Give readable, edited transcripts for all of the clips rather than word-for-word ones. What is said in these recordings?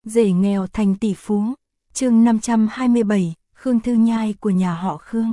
Rể nghèo thành tỷ phú. Chương 527, Khương Thư Nhai của nhà họ Khương.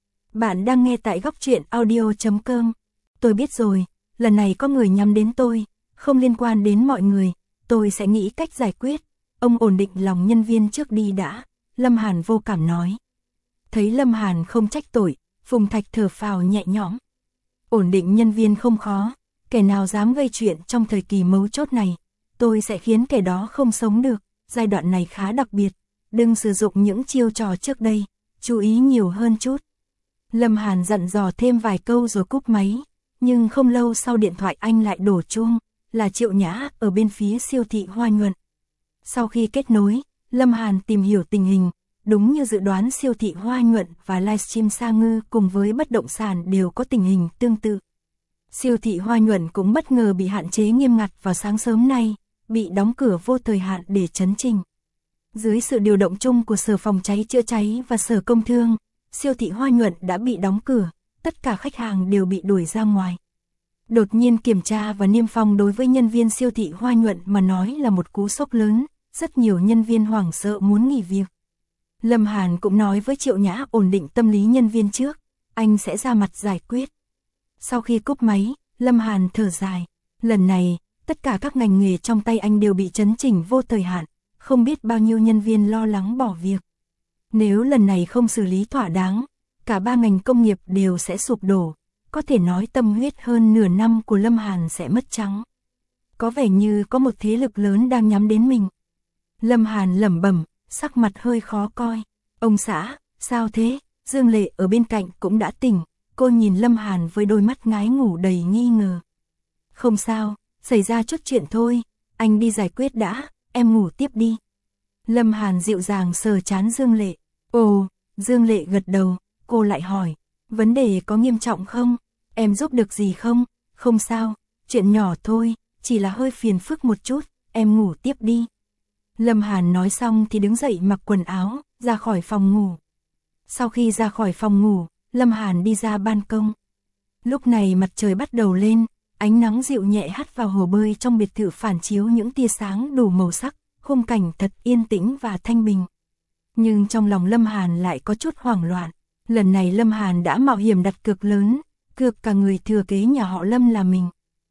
Bạn đang nghe tại góc truyện audio.com. Tôi biết rồi, lần này có người nhắm đến tôi, không liên quan đến mọi người, tôi sẽ nghĩ cách giải quyết. Ông ổn định lòng nhân viên trước đi đã, Lâm Hàn vô cảm nói. Thấy Lâm Hàn không trách tội, Phùng Thạch thở phào nhẹ nhõm. Ổn định nhân viên không khó, kẻ nào dám gây chuyện trong thời kỳ mấu chốt này, tôi sẽ khiến kẻ đó không sống được. Giai đoạn này khá đặc biệt, đừng sử dụng những chiêu trò trước đây, chú ý nhiều hơn chút. Lâm Hàn dặn dò thêm vài câu rồi cúp máy, nhưng không lâu sau điện thoại anh lại đổ chuông, là Triệu Nhã ở bên phía siêu thị Hoa Nhuận. Sau khi kết nối, Lâm Hàn tìm hiểu tình hình, đúng như dự đoán siêu thị Hoa Nhuận và livestream Sa Ngư cùng với bất động sản đều có tình hình tương tự. Siêu thị Hoa Nhuận cũng bất ngờ bị hạn chế nghiêm ngặt vào sáng sớm nay, bị đóng cửa vô thời hạn để chấn chỉnh. Dưới sự điều động chung của Sở Phòng cháy chữa cháy và Sở Công Thương, siêu thị Hoa Nhuận đã bị đóng cửa, tất cả khách hàng đều bị đuổi ra ngoài. Đột nhiên kiểm tra và niêm phong đối với nhân viên siêu thị Hoa Nhuận mà nói là một cú sốc lớn, rất nhiều nhân viên hoảng sợ muốn nghỉ việc. Lâm Hàn cũng nói với Triệu Nhã ổn định tâm lý nhân viên trước, anh sẽ ra mặt giải quyết. Sau khi cúp máy, Lâm Hàn thở dài, lần này, tất cả các ngành nghề trong tay anh đều bị chấn chỉnh vô thời hạn, không biết bao nhiêu nhân viên lo lắng bỏ việc. Nếu lần này không xử lý thỏa đáng, cả ba ngành công nghiệp đều sẽ sụp đổ, có thể nói tâm huyết hơn nửa năm của Lâm Hàn sẽ mất trắng. Có vẻ như có một thế lực lớn đang nhắm đến mình. Lâm Hàn lẩm bẩm, sắc mặt hơi khó coi. Ông xã, sao thế? Dương Lệ ở bên cạnh cũng đã tỉnh, cô nhìn Lâm Hàn với đôi mắt ngái ngủ đầy nghi ngờ. Không sao, xảy ra chút chuyện thôi, anh đi giải quyết đã, em ngủ tiếp đi. Lâm Hàn dịu dàng sờ trán Dương Lệ. Ồ, Dương Lệ gật đầu, cô lại hỏi, vấn đề có nghiêm trọng không? Em giúp được gì không? Không sao, chuyện nhỏ thôi, chỉ là hơi phiền phức một chút, em ngủ tiếp đi. Lâm Hàn nói xong thì đứng dậy mặc quần áo, ra khỏi phòng ngủ. Sau khi ra khỏi phòng ngủ, Lâm Hàn đi ra ban công. Lúc này mặt trời bắt đầu lên, ánh nắng dịu nhẹ hắt vào hồ bơi trong biệt thự phản chiếu những tia sáng đủ màu sắc, khung cảnh thật yên tĩnh và thanh bình. Nhưng trong lòng Lâm Hàn lại có chút hoảng loạn. Lần này Lâm Hàn đã mạo hiểm đặt cược lớn, cược cả người thừa kế nhà họ Lâm là mình.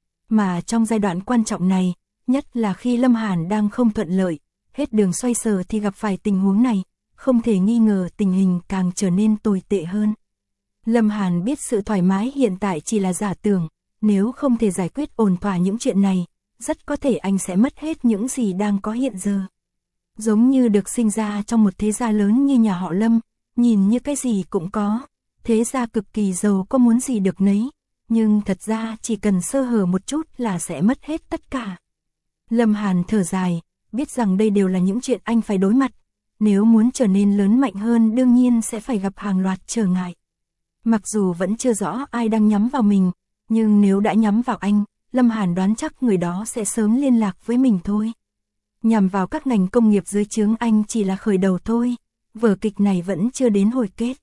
Mà trong giai đoạn quan trọng này, nhất là khi Lâm Hàn đang không thuận lợi, hết đường xoay sở thì gặp phải tình huống này, không thể nghi ngờ tình hình càng trở nên tồi tệ hơn. Lâm Hàn biết sự thoải mái hiện tại chỉ là giả tưởng, nếu không thể giải quyết ổn thỏa những chuyện này, rất có thể anh sẽ mất hết những gì đang có hiện giờ. Giống như được sinh ra trong một thế gia lớn như nhà họ Lâm, nhìn như cái gì cũng có, thế gia cực kỳ giàu có muốn gì được nấy, nhưng thật ra chỉ cần sơ hở một chút là sẽ mất hết tất cả. Lâm Hàn thở dài, biết rằng đây đều là những chuyện anh phải đối mặt, nếu muốn trở nên lớn mạnh hơn đương nhiên sẽ phải gặp hàng loạt trở ngại. Mặc dù vẫn chưa rõ ai đang nhắm vào mình, nhưng nếu đã nhắm vào anh, Lâm Hàn đoán chắc người đó sẽ sớm liên lạc với mình thôi. Nhằm vào các ngành công nghiệp dưới trướng anh chỉ là khởi đầu thôi, vở kịch này vẫn chưa đến hồi kết.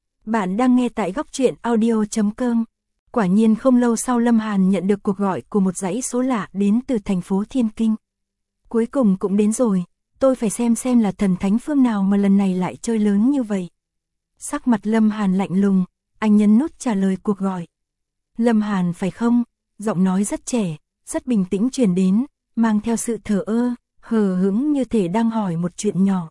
Bạn đang nghe tại góc truyện audio.com. Quả nhiên không lâu sau Lâm Hàn nhận được cuộc gọi của một dãy số lạ đến từ thành phố Thiên Kinh. Cuối cùng cũng đến rồi, tôi phải xem là thần thánh phương nào mà lần này lại chơi lớn như vậy. Sắc mặt Lâm Hàn lạnh lùng, anh nhấn nút trả lời cuộc gọi. Lâm Hàn phải không? Giọng nói rất trẻ, rất bình tĩnh truyền đến, mang theo sự thờ ơ, hờ hững như thể đang hỏi một chuyện nhỏ.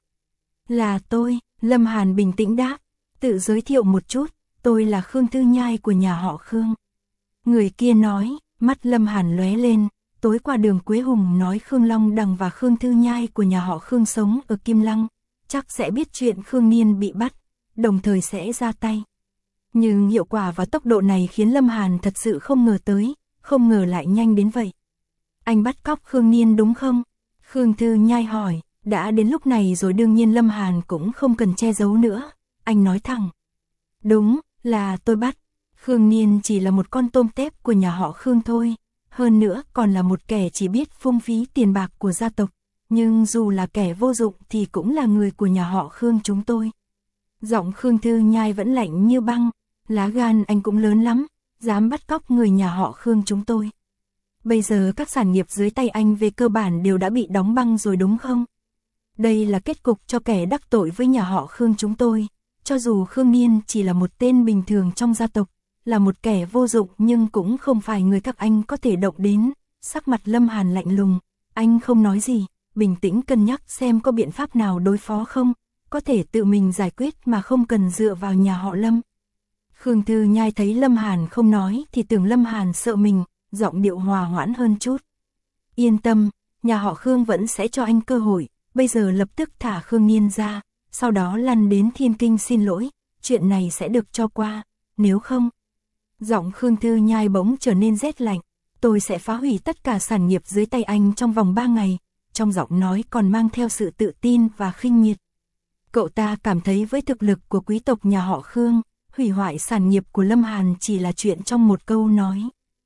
Là tôi, Lâm Hàn bình tĩnh đáp, tự giới thiệu một chút, tôi là Khương Thư Nhai của nhà họ Khương. Người kia nói, mắt Lâm Hàn lóe lên, tối qua Đường Quế Hùng nói Khương Long Đằng và Khương Thư Nhai của nhà họ Khương sống ở Kim Lăng, chắc sẽ biết chuyện Khương Niên bị bắt, đồng thời sẽ ra tay. Nhưng hiệu quả và tốc độ này khiến Lâm Hàn thật sự không ngờ tới, không ngờ lại nhanh đến vậy. Anh bắt cóc Khương Niên đúng không? Khương Thư Nhai hỏi, đã đến lúc này rồi đương nhiên Lâm Hàn cũng không cần che giấu nữa, anh nói thẳng. Đúng, là tôi bắt, Khương Niên chỉ là một con tôm tép của nhà họ Khương thôi, hơn nữa còn là một kẻ chỉ biết phung phí tiền bạc của gia tộc, nhưng dù là kẻ vô dụng thì cũng là người của nhà họ Khương chúng tôi. Giọng Khương Thư Nhai vẫn lạnh như băng, lá gan anh cũng lớn lắm, dám bắt cóc người nhà họ Khương chúng tôi. Bây giờ các sản nghiệp dưới tay anh về cơ bản đều đã bị đóng băng rồi đúng không? Đây là kết cục cho kẻ đắc tội với nhà họ Khương chúng tôi. Cho dù Khương Niên chỉ là một tên bình thường trong gia tộc, là một kẻ vô dụng nhưng cũng không phải người các anh có thể động đến. Sắc mặt Lâm Hàn lạnh lùng, anh không nói gì, bình tĩnh cân nhắc xem có biện pháp nào đối phó không, có thể tự mình giải quyết mà không cần dựa vào nhà họ Lâm. Khương Thư Nhai thấy Lâm Hàn không nói thì tưởng Lâm Hàn sợ mình, giọng điệu hòa hoãn hơn chút. Yên tâm, nhà họ Khương vẫn sẽ cho anh cơ hội, bây giờ lập tức thả Khương Niên ra, sau đó lăn đến Thiên Kinh xin lỗi, chuyện này sẽ được cho qua, nếu không. Giọng Khương Thư Nhai bỗng trở nên rét lạnh, tôi sẽ phá hủy tất cả sản nghiệp dưới tay anh trong vòng 3 ngày, trong giọng nói còn mang theo sự tự tin và khinh miệt. Cậu ta cảm thấy với thực lực của quý tộc nhà họ Khương, hủy hoại sản nghiệp của Lâm Hàn chỉ là chuyện trong một câu nói.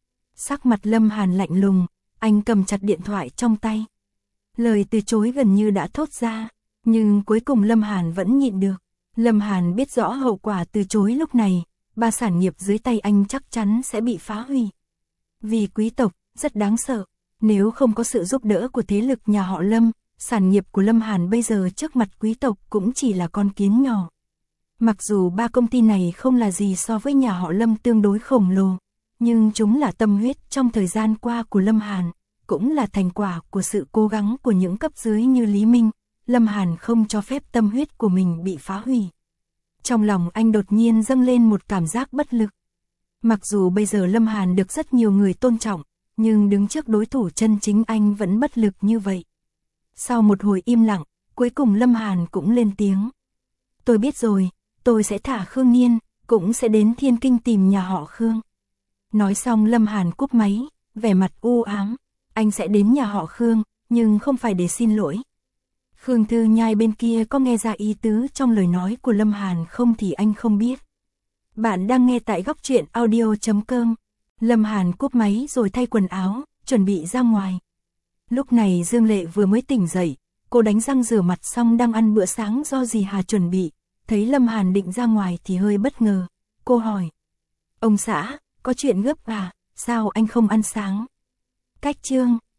Sắc mặt Lâm Hàn lạnh lùng, anh cầm chặt điện thoại trong tay. Lời từ chối gần như đã thốt ra, nhưng cuối cùng Lâm Hàn vẫn nhịn được. Lâm Hàn biết rõ hậu quả từ chối lúc này, 3 sản nghiệp dưới tay anh chắc chắn sẽ bị phá hủy. Vì quý tộc, rất đáng sợ, nếu không có sự giúp đỡ của thế lực nhà họ Lâm, sản nghiệp của Lâm Hàn bây giờ trước mặt quý tộc cũng chỉ là con kiến nhỏ. Mặc dù 3 công ty này không là gì so với nhà họ Lâm tương đối khổng lồ, nhưng chúng là tâm huyết trong thời gian qua của Lâm Hàn, cũng là thành quả của sự cố gắng của những cấp dưới như Lý Minh. Lâm Hàn không cho phép tâm huyết của mình bị phá hủy. Trong lòng anh đột nhiên dâng lên một cảm giác bất lực. Mặc dù bây giờ Lâm Hàn được rất nhiều người tôn trọng, nhưng đứng trước đối thủ chân chính anh vẫn bất lực như vậy. Sau một hồi im lặng, cuối cùng Lâm Hàn cũng lên tiếng. Tôi biết rồi, tôi sẽ thả Khương Niên, cũng sẽ đến Thiên Kinh tìm nhà họ Khương. Nói xong Lâm Hàn cúp máy, vẻ mặt u ám. Anh sẽ đến nhà họ Khương, nhưng không phải để xin lỗi. Khương Thư Nhai bên kia có nghe ra ý tứ trong lời nói của Lâm Hàn không thì anh không biết. Bạn đang nghe tại Góc Truyện Audio.com. Lâm Hàn cúp máy rồi thay quần áo, chuẩn bị ra ngoài. Lúc này Dương Lệ vừa mới tỉnh dậy, cô đánh răng rửa mặt xong đang ăn bữa sáng do dì Hà chuẩn bị. Thấy Lâm Hàn định ra ngoài thì hơi bất ngờ. Cô hỏi, ông xã, có chuyện gấp à, sao anh không ăn sáng? Cách chương